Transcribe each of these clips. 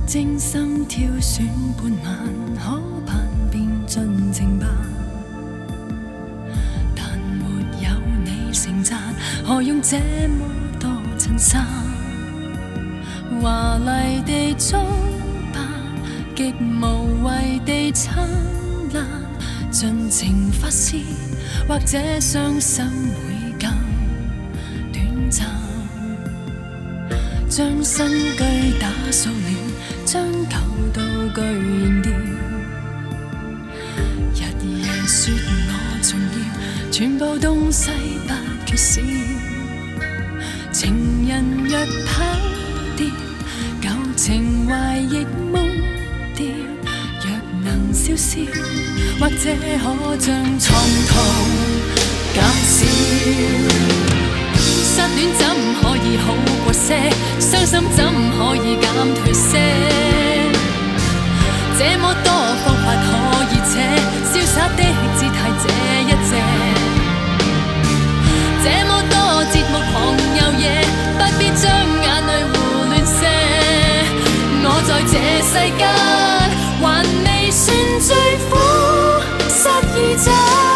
精心挑選半晚，可盼便盡情吧。但沒有你稱讚，何用這麼多襯衫？華麗地裝扮，極無謂地燦爛，盡情發泄，或者傷心會更短暫。將新居打掃了，將舊道具扔掉，日夜說我重要，全部東西不缺少。情人若跑掉，舊情懷亦忘掉。若能消消，或者可將創痛減少。失戀怎可以好過些？傷心怎可以減退些？這麼多方法可以扯，瀟灑的姿態這一隻。這麼多節目狂有野，不必將眼淚胡亂射。我在這世間還未算最苦失意者，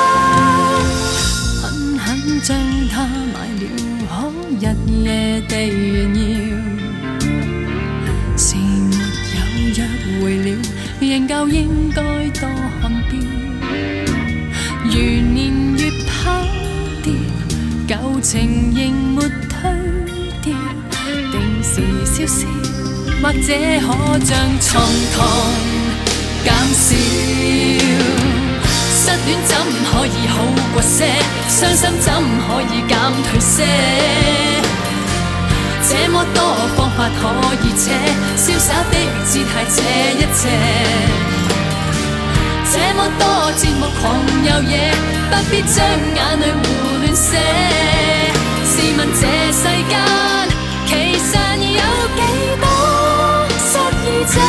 狠狠將它買了，可日夜地炫耀。是沒有約會了，仍舊應該多看表。如年月跑掉，舊情仍沒推掉，定時消消，或者可將創痛減少。失戀怎可以好過些？傷心怎可以減退些？這麼多方法可以扯，瀟灑的姿態這一隻。這麼多節目狂有野，不必將眼淚胡亂射。試問這世間其實有幾多失意者？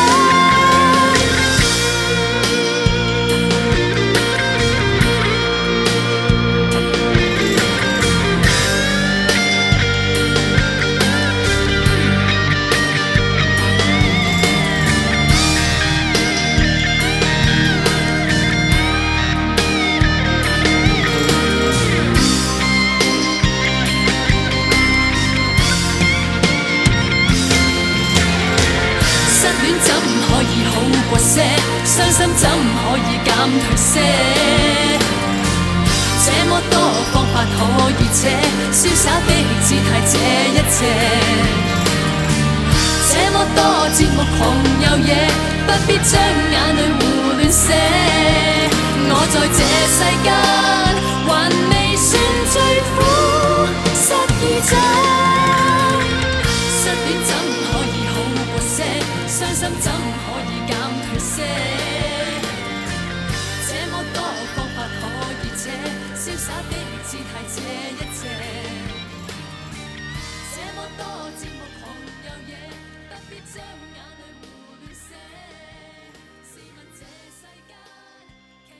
傷心怎可以減退些？這麼多方法可以扯，瀟灑的姿態這一隻。這麼多節目狂有野，不必將眼淚胡亂射。我在這世間還未算最苦失意者。失戀怎可以好過些？傷心怎可以減退些？瀟灑的姿態這一隻，這麼多節目狂有野，不必將眼